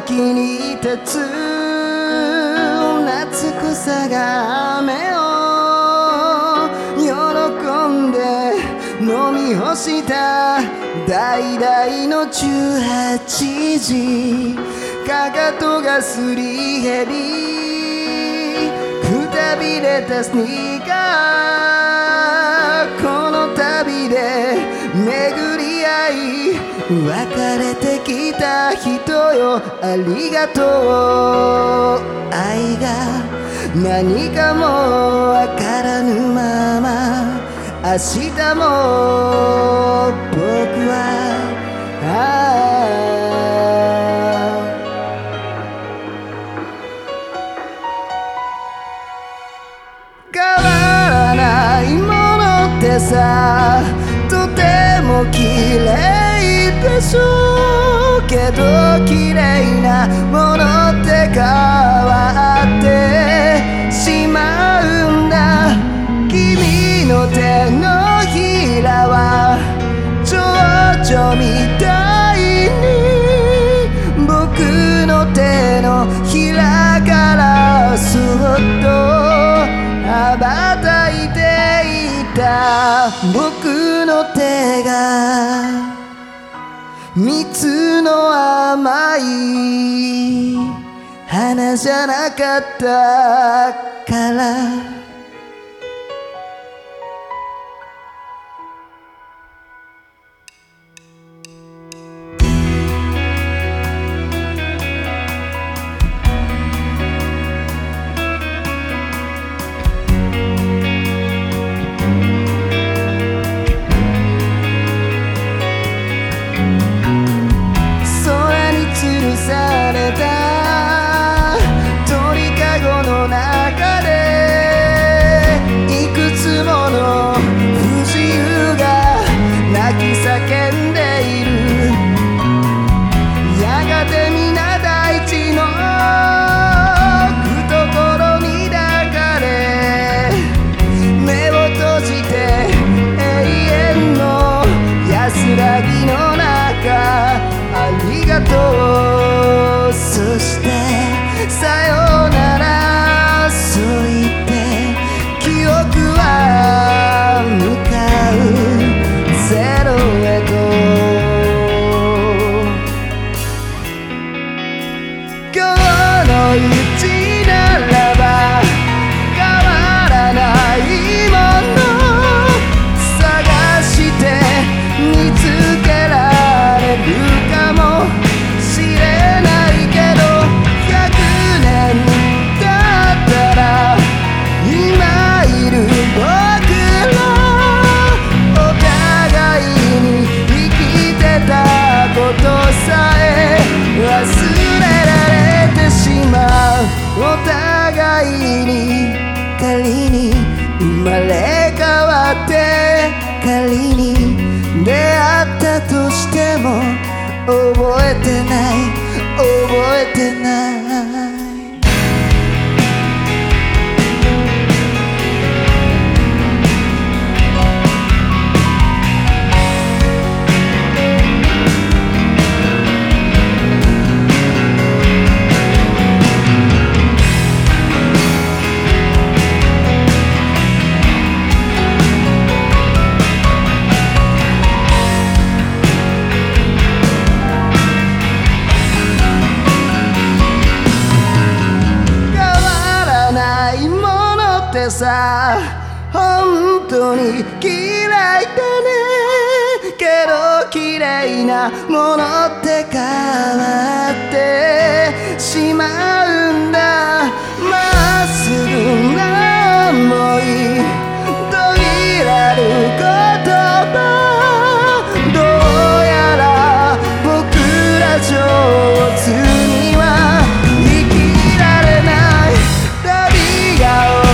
時に立つ夏草が雨を喜んで飲み干した橙の18時かかとがすり減りくたびれたスニーカーこの旅で巡り合い別れてきた人よありがとう愛が何かもわからぬまま明日も僕は変わらないものってさとても綺麗でしょうけど綺麗なものって変わってしまうんだ君の手のひらは蝶々みたいに僕の手のひらからそっと羽ばたいていた僕の手が蜜の甘い花じゃなかったからされた鳥かごの中でいくつもの不自由が泣き叫んでいるやがて皆大地の懐に抱かれ目を閉じて永遠の安らぎの中ありがとうそしてさよならそう言って記憶は向かうゼロへと今日のうちならば変わらないもの探して見つけられるかもしれないけど100年経ったら今いる僕らお互いに生きてたことさえ忘れられてしまうお互いに仮に生まれ変わって仮に出会ったとしても覚えてない覚えてないさ本当に嫌いだねけど綺麗なものって変わってしまうんだまっすぐな想い途切れる言葉どうやら僕ら上手には生きられない旅が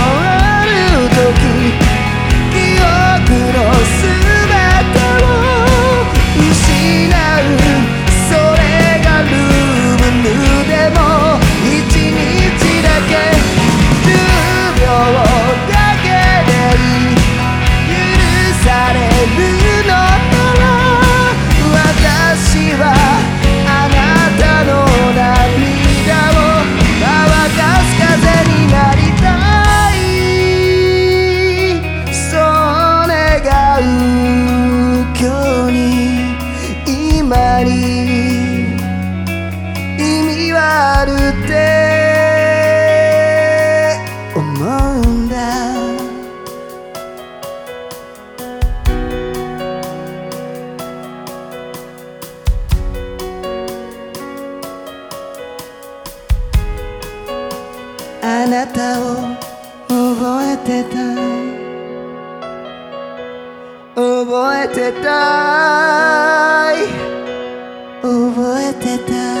一日だけ10秒だけに意味はあるって思うんだ。あなたを覚えてたい、覚えてたい、覚えてたい。